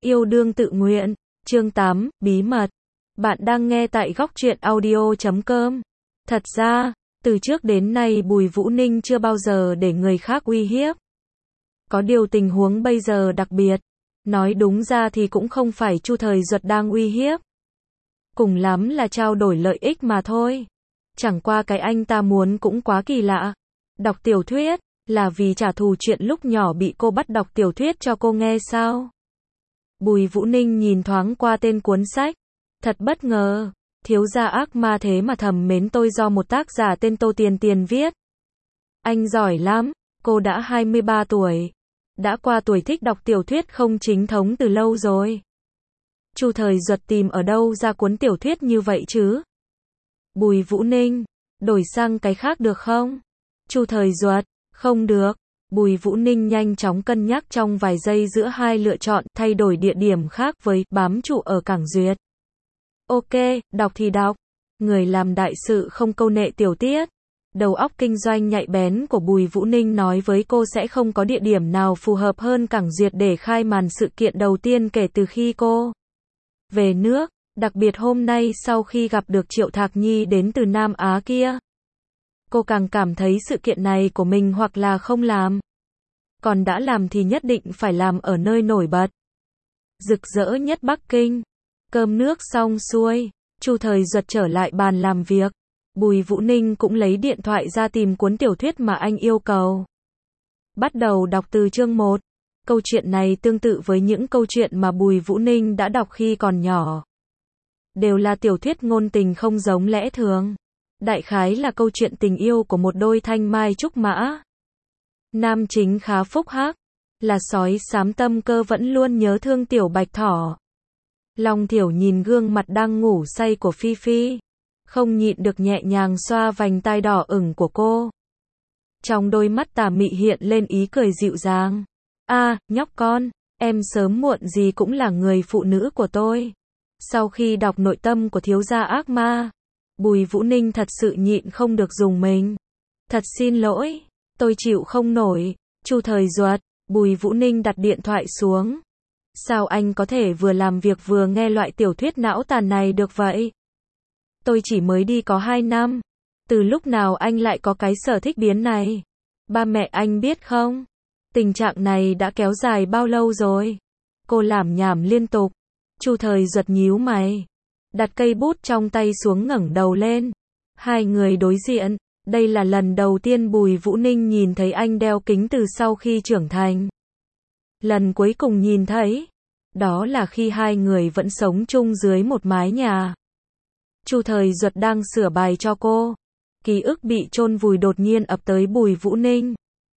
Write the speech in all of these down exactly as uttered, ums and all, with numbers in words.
Yêu đương tự nguyện, chương tám, bí mật. Bạn đang nghe tại góc truyện audio chấm com. Thật ra, từ trước đến nay Bùi Vũ Ninh chưa bao giờ để người khác uy hiếp. Có điều tình huống bây giờ đặc biệt. Nói đúng ra thì cũng không phải Chu Thời Duật đang uy hiếp. Cùng lắm là trao đổi lợi ích mà thôi. Chẳng qua cái anh ta muốn cũng quá kỳ lạ. Đọc tiểu thuyết, là vì trả thù chuyện lúc nhỏ bị cô bắt đọc tiểu thuyết cho cô nghe sao? Bùi Vũ Ninh nhìn thoáng qua tên cuốn sách. Thật bất ngờ, thiếu gia ác ma thế mà thầm mến tôi do một tác giả tên Tô Tiền Tiền viết. Anh giỏi lắm, cô đã hai mươi ba tuổi. Đã qua tuổi thích đọc tiểu thuyết không chính thống từ lâu rồi. Chu Thời Duật tìm ở đâu ra cuốn tiểu thuyết như vậy chứ? Bùi Vũ Ninh, đổi sang cái khác được không? Chu Thời Duật, không được. Bùi Vũ Ninh nhanh chóng cân nhắc trong vài giây giữa hai lựa chọn, thay đổi địa điểm khác với bám trụ ở Cảng Duyệt. Ok, đọc thì đọc. Người làm đại sự không câu nệ tiểu tiết. Đầu óc kinh doanh nhạy bén của Bùi Vũ Ninh nói với cô sẽ không có địa điểm nào phù hợp hơn Cảng Duyệt để khai màn sự kiện đầu tiên kể từ khi cô về nước, đặc biệt hôm nay sau khi gặp được Triệu Thạc Nhi đến từ Nam Á kia. Cô càng cảm thấy sự kiện này của mình hoặc là không làm. Còn đã làm thì nhất định phải làm ở nơi nổi bật. Rực rỡ nhất Bắc Kinh. Cơm nước xong xuôi, Chu Thời Duật trở lại bàn làm việc. Bùi Vũ Ninh cũng lấy điện thoại ra tìm cuốn tiểu thuyết mà anh yêu cầu. Bắt đầu đọc từ chương một. Câu chuyện này tương tự với những câu chuyện mà Bùi Vũ Ninh đã đọc khi còn nhỏ. Đều là tiểu thuyết ngôn tình không giống lẽ thường. Đại khái là câu chuyện tình yêu của một đôi thanh mai trúc mã. Nam chính khá phúc hắc, là sói xám tâm cơ vẫn luôn nhớ thương tiểu bạch thỏ. Long Thiểu nhìn gương mặt đang ngủ say của Phi Phi, không nhịn được nhẹ nhàng xoa vành tai đỏ ửng của cô. Trong đôi mắt tà mị hiện lên ý cười dịu dàng. A, à, nhóc con, em sớm muộn gì cũng là người phụ nữ của tôi. Sau khi đọc nội tâm của thiếu gia ác ma, Bùi Vũ Ninh thật sự nhịn không được dùng mình. Thật xin lỗi, tôi chịu không nổi. Chu Thời Duật. Bùi Vũ Ninh đặt điện thoại xuống. Sao anh có thể vừa làm việc vừa nghe loại tiểu thuyết não tàn này được vậy? Tôi chỉ mới đi có hai năm. Từ lúc nào anh lại có cái sở thích biến này? Ba mẹ anh biết không? Tình trạng này đã kéo dài bao lâu rồi? Cô lảm nhảm liên tục. Chu Thời Duật nhíu mày, đặt cây bút trong tay xuống ngẩng đầu lên. Hai người đối diện. Đây là lần đầu tiên Bùi Vũ Ninh nhìn thấy anh đeo kính từ sau khi trưởng thành. Lần cuối cùng nhìn thấy, đó là khi hai người vẫn sống chung dưới một mái nhà. Chu Thời Duật đang sửa bài cho cô. Ký ức bị chôn vùi đột nhiên ập tới Bùi Vũ Ninh.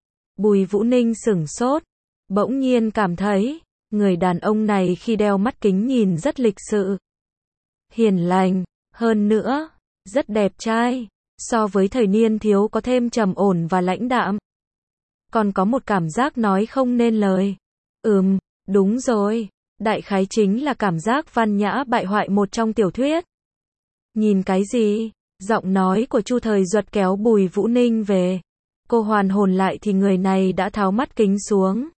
Bùi Vũ Ninh sửng sốt, bỗng nhiên cảm thấy, người đàn ông này khi đeo mắt kính nhìn rất lịch sự, hiền lành, hơn nữa, rất đẹp trai. So với thời niên thiếu có thêm trầm ổn và lãnh đạm. Còn có một cảm giác nói không nên lời. Ừm, đúng rồi. Đại khái chính là cảm giác văn nhã bại hoại một trong tiểu thuyết. Nhìn cái gì? Giọng nói của Chu Thời Duật kéo Bùi Vũ Ninh về. Cô hoàn hồn lại thì người này đã tháo mắt kính xuống.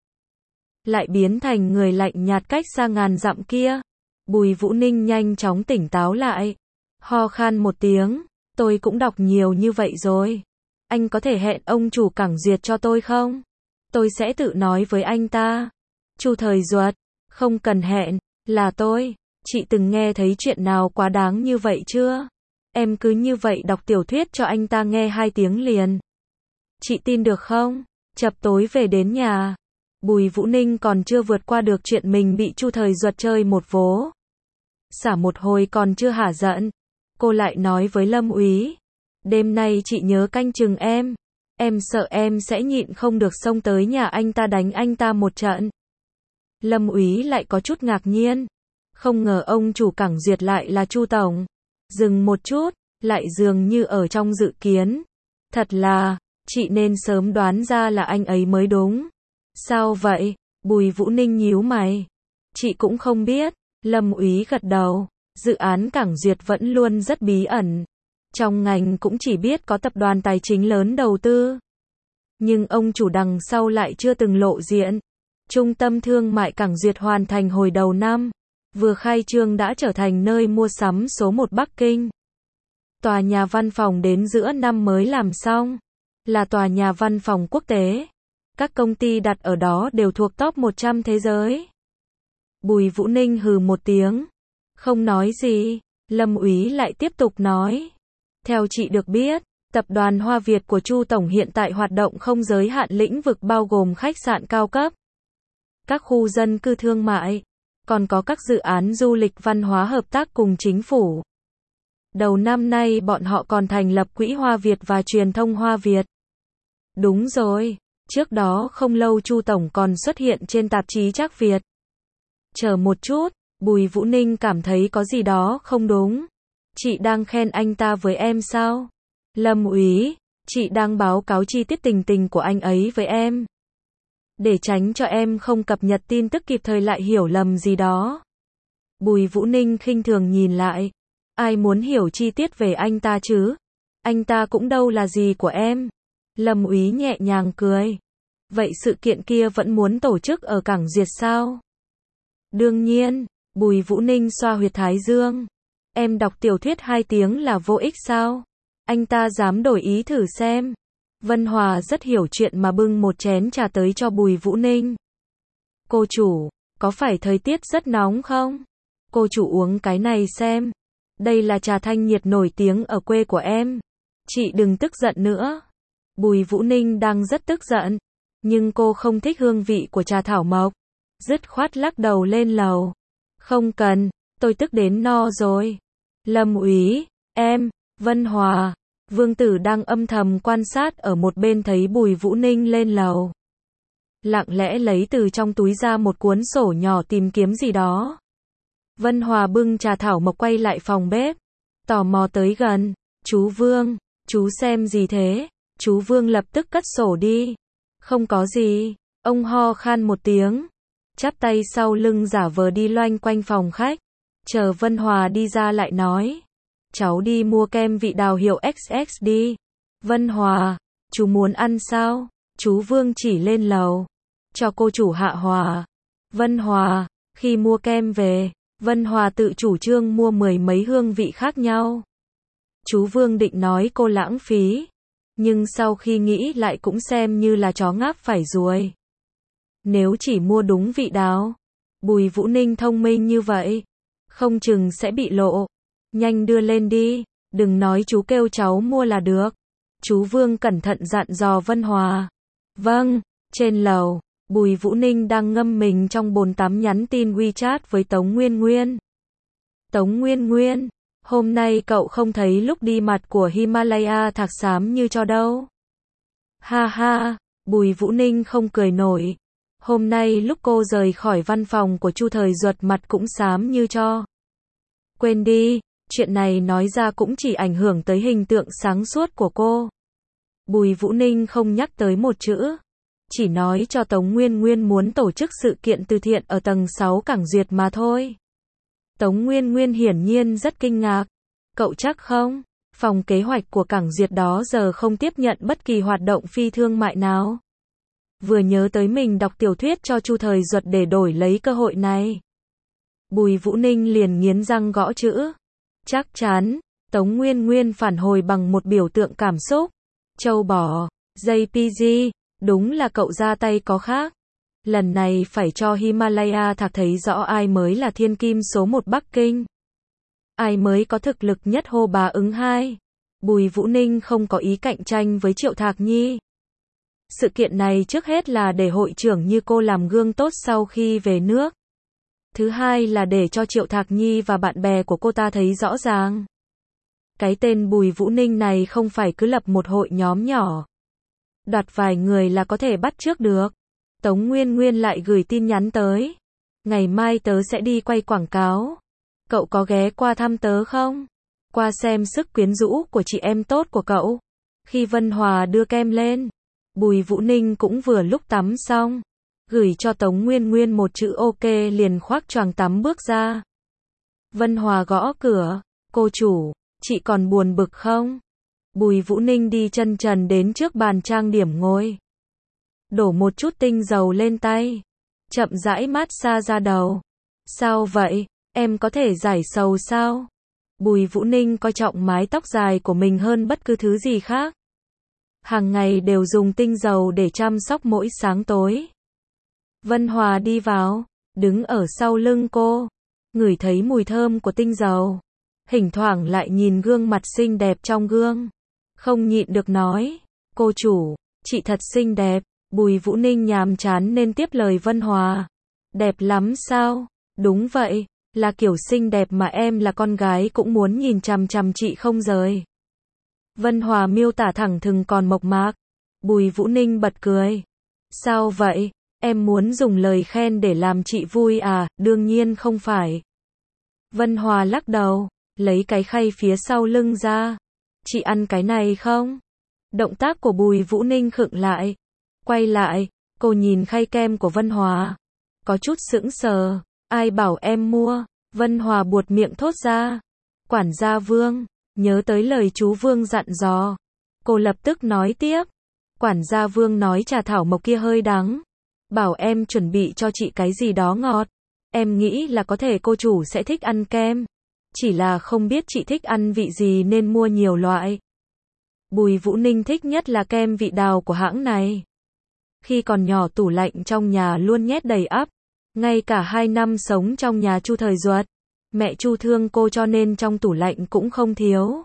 Lại biến thành người lạnh nhạt cách xa ngàn dặm kia. Bùi Vũ Ninh nhanh chóng tỉnh táo lại. Ho khan một tiếng. Tôi cũng đọc nhiều như vậy rồi. Anh có thể hẹn ông chủ Cảng Duyệt cho tôi không? Tôi sẽ tự nói với anh ta. Chu Thời Duật, không cần hẹn, là tôi. Chị từng nghe thấy chuyện nào quá đáng như vậy chưa? Em cứ như vậy đọc tiểu thuyết cho anh ta nghe hai tiếng liền. Chị tin được không? Chập tối về đến nhà. Bùi Vũ Ninh còn chưa vượt qua được chuyện mình bị Chu Thời Duật chơi một vố. Xả một hồi còn chưa hả giận. Cô lại nói với Lâm Úy, đêm nay chị nhớ canh chừng em, em sợ em sẽ nhịn không được xông tới nhà anh ta đánh anh ta một trận. Lâm Úy lại có chút ngạc nhiên, không ngờ ông chủ Cảng Duyệt lại là Chu tổng. Dừng một chút, lại dường như ở trong dự kiến. Thật là, chị nên sớm đoán ra là anh ấy mới đúng. Sao vậy? Bùi Vũ Ninh nhíu mày. Chị cũng không biết. Lâm Úy gật đầu. Dự án Cảng Duyệt vẫn luôn rất bí ẩn. Trong ngành cũng chỉ biết có tập đoàn tài chính lớn đầu tư. Nhưng ông chủ đằng sau lại chưa từng lộ diện. Trung tâm thương mại Cảng Duyệt hoàn thành hồi đầu năm, vừa khai trương đã trở thành nơi mua sắm số một Bắc Kinh. Tòa nhà văn phòng đến giữa năm mới làm xong, là tòa nhà văn phòng quốc tế. Các công ty đặt ở đó đều thuộc top một trăm thế giới. Bùi Vũ Ninh hừ một tiếng, không nói gì. Lâm Úy lại tiếp tục nói. Theo chị được biết, tập đoàn Hoa Việt của Chu Tổng hiện tại hoạt động không giới hạn lĩnh vực bao gồm khách sạn cao cấp, các khu dân cư thương mại, còn có các dự án du lịch văn hóa hợp tác cùng chính phủ. Đầu năm nay bọn họ còn thành lập Quỹ Hoa Việt và Truyền thông Hoa Việt. Đúng rồi, trước đó không lâu Chu Tổng còn xuất hiện trên tạp chí Trác Việt. Chờ một chút, Bùi Vũ Ninh cảm thấy có gì đó không đúng. Chị đang khen anh ta với em sao? Lâm Úy, chị đang báo cáo chi tiết tình tình của anh ấy với em. Để tránh cho em không cập nhật tin tức kịp thời lại hiểu lầm gì đó. Bùi Vũ Ninh khinh thường nhìn lại. Ai muốn hiểu chi tiết về anh ta chứ? Anh ta cũng đâu là gì của em. Lâm Úy nhẹ nhàng cười. Vậy sự kiện kia vẫn muốn tổ chức ở Cảng Duyệt sao? Đương nhiên, Bùi Vũ Ninh xoa huyệt thái dương. Em đọc tiểu thuyết hai tiếng là vô ích sao? Anh ta dám đổi ý thử xem. Vân Hòa rất hiểu chuyện mà bưng một chén trà tới cho Bùi Vũ Ninh. Cô chủ, có phải thời tiết rất nóng không? Cô chủ uống cái này xem. Đây là trà thanh nhiệt nổi tiếng ở quê của em. Chị đừng tức giận nữa. Bùi Vũ Ninh đang rất tức giận, nhưng cô không thích hương vị của trà thảo mộc. Dứt khoát lắc đầu lên lầu. Không cần, tôi tức đến no rồi. Lâm Úy, em, Vân Hòa, Vương Tử đang âm thầm quan sát ở một bên thấy Bùi Vũ Ninh lên lầu. Lặng lẽ lấy từ trong túi ra một cuốn sổ nhỏ tìm kiếm gì đó. Vân Hòa bưng trà thảo mộc quay lại phòng bếp. Tò mò tới gần. Chú Vương, chú xem gì thế? Chú Vương lập tức cất sổ đi. Không có gì. Ông ho khan một tiếng. Chắp tay sau lưng giả vờ đi loanh quanh phòng khách. Chờ Vân Hòa đi ra lại nói. Cháu đi mua kem vị đào hiệu ích ích đi. Vân Hòa, chú muốn ăn sao? Chú Vương chỉ lên lầu. Cho cô chủ Hạ Hòa. Vân Hòa, khi mua kem về, Vân Hòa tự chủ trương mua mười mấy hương vị khác nhau. Chú Vương định nói cô lãng phí, nhưng sau khi nghĩ lại cũng xem như là chó ngáp phải ruồi. Nếu chỉ mua đúng vị đào, Bùi Vũ Ninh thông minh như vậy, không chừng sẽ bị lộ. Nhanh đưa lên đi, đừng nói chú kêu cháu mua là được. Chú Vương cẩn thận dặn dò Vân Hòa. Vâng, trên lầu, Bùi Vũ Ninh đang ngâm mình trong bồn tắm nhắn tin WeChat với Tống Nguyên Nguyên. Tống Nguyên Nguyên, hôm nay cậu không thấy lúc đi mặt của Himalaya thạc xám như cho đâu. Ha ha, Bùi Vũ Ninh không cười nổi. Hôm nay lúc cô rời khỏi văn phòng của Chu Thời Duật mặt cũng xám như cho. Quên đi, chuyện này nói ra cũng chỉ ảnh hưởng tới hình tượng sáng suốt của cô. Bùi Vũ Ninh không nhắc tới một chữ. Chỉ nói cho Tống Nguyên Nguyên muốn tổ chức sự kiện từ thiện ở tầng sáu Cảng Duyệt mà thôi. Tống Nguyên Nguyên hiển nhiên rất kinh ngạc. Cậu chắc không? Phòng kế hoạch của Cảng Duyệt đó giờ không tiếp nhận bất kỳ hoạt động phi thương mại nào. Vừa nhớ tới mình đọc tiểu thuyết cho Chu Thời Duật để đổi lấy cơ hội này. Bùi Vũ Ninh liền nghiến răng gõ chữ. Chắc chắn. Tống Nguyên Nguyên phản hồi bằng một biểu tượng cảm xúc. Châu bò, gi pê giê, đúng là cậu ra tay có khác. Lần này phải cho Himalaya thạc thấy rõ ai mới là thiên kim số một Bắc Kinh. Ai mới có thực lực nhất hô bà ứng hai. Bùi Vũ Ninh không có ý cạnh tranh với Triệu Thạc Nhi. Sự kiện này trước hết là để hội trưởng như cô làm gương tốt sau khi về nước. Thứ hai là để cho Triệu Thạc Nhi và bạn bè của cô ta thấy rõ ràng. Cái tên Bùi Vũ Ninh này không phải cứ lập một hội nhóm nhỏ. Đoạt vài người là có thể bắt chước được. Tống Nguyên Nguyên lại gửi tin nhắn tới. Ngày mai tớ sẽ đi quay quảng cáo. Cậu có ghé qua thăm tớ không? Qua xem sức quyến rũ của chị em tốt của cậu. Khi Vân Hòa đưa kem lên, Bùi Vũ Ninh cũng vừa lúc tắm xong. Gửi cho Tống Nguyên Nguyên một chữ ok liền khoác choàng tắm bước ra. Vân Hòa gõ cửa. Cô chủ, chị còn buồn bực không? Bùi Vũ Ninh đi chân trần đến trước bàn trang điểm ngồi. Đổ một chút tinh dầu lên tay. chậm rãi mát xa da đầu. Sao vậy? Em có thể giải sầu sao? Bùi Vũ Ninh coi trọng mái tóc dài của mình hơn bất cứ thứ gì khác. Hàng ngày đều dùng tinh dầu để chăm sóc mỗi sáng tối. Vân Hòa đi vào, đứng ở sau lưng cô, ngửi thấy mùi thơm của tinh dầu. Thỉnh thoảng lại nhìn gương mặt xinh đẹp trong gương. Không nhịn được nói, cô chủ, chị thật xinh đẹp. Bùi Vũ Ninh nhàm chán nên tiếp lời Vân Hòa. Đẹp lắm sao? Đúng vậy, là kiểu xinh đẹp mà em là con gái cũng muốn nhìn chằm chằm chị không rời. Vân Hòa miêu tả thẳng thừng còn mộc mạc. Bùi Vũ Ninh bật cười. Sao vậy? Em muốn dùng lời khen để làm chị vui à? Đương nhiên không phải. Vân Hòa lắc đầu, lấy cái khay phía sau lưng ra. Chị ăn cái này không? Động tác của Bùi Vũ Ninh khựng lại. Quay lại, cô nhìn khay kem của Vân Hòa. Có chút sững sờ. Ai bảo em mua? Vân Hòa buột miệng thốt ra. Quản gia Vương, nhớ tới lời chú Vương dặn dò. Cô lập tức nói tiếp. Quản gia Vương nói trà thảo mộc kia hơi đắng. Bảo em chuẩn bị cho chị cái gì đó ngọt. Em nghĩ là có thể cô chủ sẽ thích ăn kem. Chỉ là không biết chị thích ăn vị gì nên mua nhiều loại. Bùi Vũ Ninh thích nhất là kem vị đào của hãng này. Khi còn nhỏ tủ lạnh trong nhà luôn nhét đầy ắp. Ngay cả hai năm sống trong nhà Chu Thời Duật, mẹ Chu thương cô cho nên trong tủ lạnh cũng không thiếu.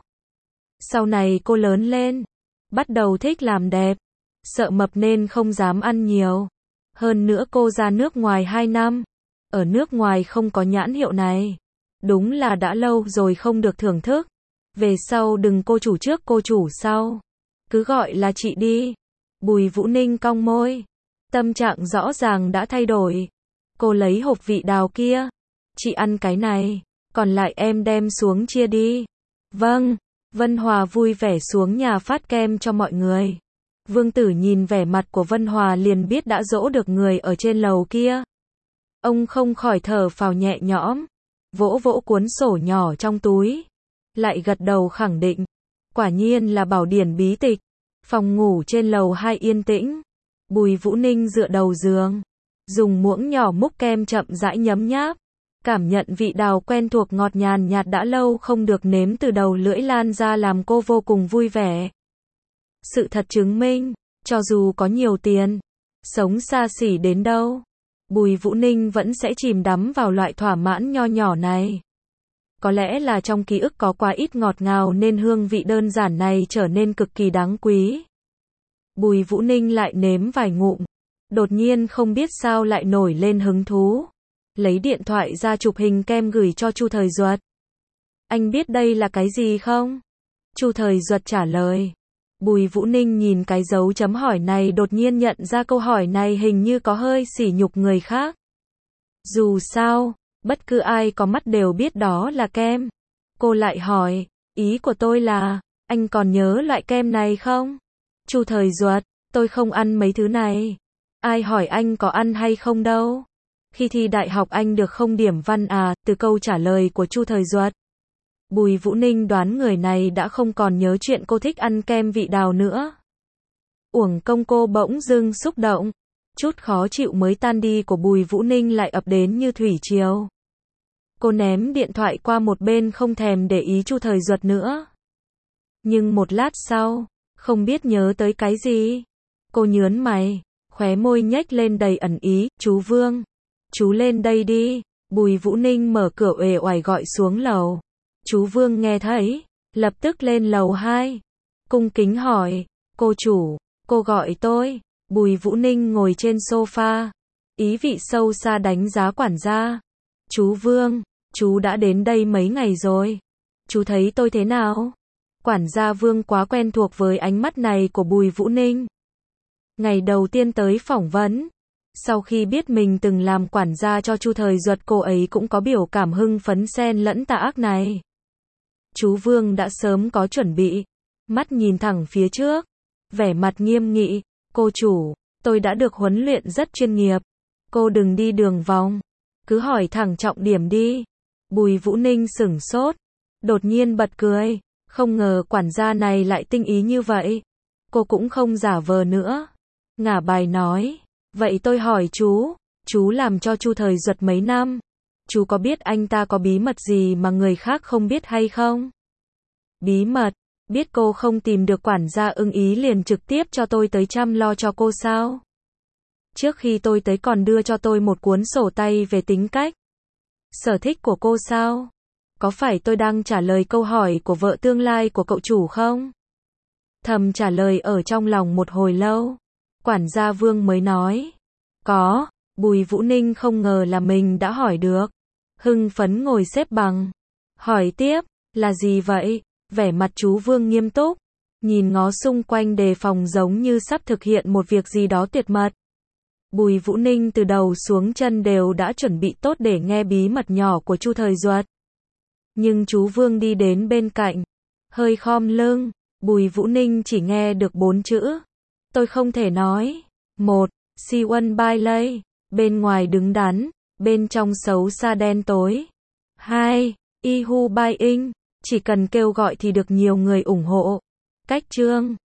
Sau này cô lớn lên, bắt đầu thích làm đẹp, sợ mập nên không dám ăn nhiều. Hơn nữa cô ra nước ngoài hai năm, ở nước ngoài không có nhãn hiệu này. Đúng là đã lâu rồi không được thưởng thức. Về sau đừng cô chủ trước cô chủ sau. Cứ gọi là chị đi. Bùi Vũ Ninh cong môi. Tâm trạng rõ ràng đã thay đổi. Cô lấy hộp vị đào kia. Chị ăn cái này, còn lại em đem xuống chia đi. Vâng. Vân Hòa vui vẻ xuống nhà phát kem cho mọi người. Vương Tử nhìn vẻ mặt của Vân Hòa liền biết đã dỗ được người ở trên lầu kia. Ông không khỏi thở phào nhẹ nhõm. Vỗ vỗ cuốn sổ nhỏ trong túi. Lại gật đầu khẳng định. Quả nhiên là bảo điển bí tịch. Phòng ngủ trên lầu hai yên tĩnh. Bùi Vũ Ninh dựa đầu giường. Dùng muỗng nhỏ múc kem chậm rãi nhấm nháp. Cảm nhận vị đào quen thuộc ngọt nhàn nhạt đã lâu không được nếm từ đầu lưỡi lan ra làm cô vô cùng vui vẻ. Sự thật chứng minh, cho dù có nhiều tiền, sống xa xỉ đến đâu, Bùi Vũ Ninh vẫn sẽ chìm đắm vào loại thỏa mãn nho nhỏ này. Có lẽ là trong ký ức có quá ít ngọt ngào nên hương vị đơn giản này trở nên cực kỳ đáng quý. Bùi Vũ Ninh lại nếm vài ngụm. Đột nhiên không biết sao lại nổi lên hứng thú. Lấy điện thoại ra chụp hình kem gửi cho Chu Thời Duật. Anh biết đây là cái gì không? Chu Thời Duật trả lời. Bùi Vũ Ninh nhìn cái dấu chấm hỏi này đột nhiên nhận ra câu hỏi này hình như có hơi sỉ nhục người khác. Dù sao, bất cứ ai có mắt đều biết đó là kem. Cô lại hỏi, ý của tôi là, anh còn nhớ loại kem này không? Chu Thời Duật, tôi không ăn mấy thứ này. Ai hỏi anh có ăn hay không đâu. Khi thi đại học anh được không điểm văn à, từ câu trả lời của Chu Thời Duật. Bùi Vũ Ninh đoán người này đã không còn nhớ chuyện cô thích ăn kem vị đào nữa. Uổng công cô bỗng dưng xúc động. Chút khó chịu mới tan đi của Bùi Vũ Ninh lại ập đến như thủy triều. Cô ném điện thoại qua một bên không thèm để ý Chu Thời Duật nữa. Nhưng một lát sau, không biết nhớ tới cái gì. Cô nhớn mày, khóe môi nhếch lên đầy ẩn ý, chú Vương. Chú lên đây đi. Bùi Vũ Ninh mở cửa uể oải gọi xuống lầu. Chú Vương nghe thấy, lập tức lên lầu hai. Cung kính hỏi, cô chủ, cô gọi tôi. Bùi Vũ Ninh ngồi trên sofa. Ý vị sâu xa đánh giá quản gia. Chú Vương, chú đã đến đây mấy ngày rồi. Chú thấy tôi thế nào? Quản gia Vương quá quen thuộc với ánh mắt này của Bùi Vũ Ninh. Ngày đầu tiên tới phỏng vấn. Sau khi biết mình từng làm quản gia cho Chu Thời Duật, cô ấy cũng có biểu cảm hưng phấn xen lẫn tà ác này. Chú Vương đã sớm có chuẩn bị. Mắt nhìn thẳng phía trước. Vẻ mặt nghiêm nghị. Cô chủ, tôi đã được huấn luyện rất chuyên nghiệp. Cô đừng đi đường vòng. Cứ hỏi thẳng trọng điểm đi. Bùi Vũ Ninh sửng sốt. Đột nhiên bật cười. Không ngờ quản gia này lại tinh ý như vậy. Cô cũng không giả vờ nữa. Ngả bài nói. Vậy tôi hỏi chú, Chú làm cho Chu Thời Duật mấy năm. Chú có biết anh ta có bí mật gì mà người khác không biết hay không? Bí mật? Biết cô không tìm được quản gia ưng ý liền trực tiếp cho tôi tới chăm lo cho cô sao? Trước khi tôi tới còn đưa cho tôi một cuốn sổ tay về tính cách, sở thích của cô sao? Có phải tôi đang trả lời câu hỏi của vợ tương lai của cậu chủ không? Thầm trả lời ở trong lòng một hồi lâu. Quản gia Vương mới nói. Có. Bùi Vũ Ninh không ngờ là mình đã hỏi được. Hưng phấn ngồi xếp bằng. Hỏi tiếp. Là gì vậy? Vẻ mặt chú Vương nghiêm túc. Nhìn ngó xung quanh đề phòng giống như sắp thực hiện một việc gì đó tuyệt mật. Bùi Vũ Ninh từ đầu xuống chân đều đã chuẩn bị tốt để nghe bí mật nhỏ của Chu Thời Duật. Nhưng chú Vương đi đến bên cạnh. Hơi khom lưng. Bùi Vũ Ninh chỉ nghe được bốn chữ. Tôi không thể nói. Một. Siwon Bailey. Bên ngoài đứng đắn. Bên trong xấu xa đen tối. Hai. Ihu Bai In. Chỉ cần kêu gọi thì được nhiều người ủng hộ. Cách chương.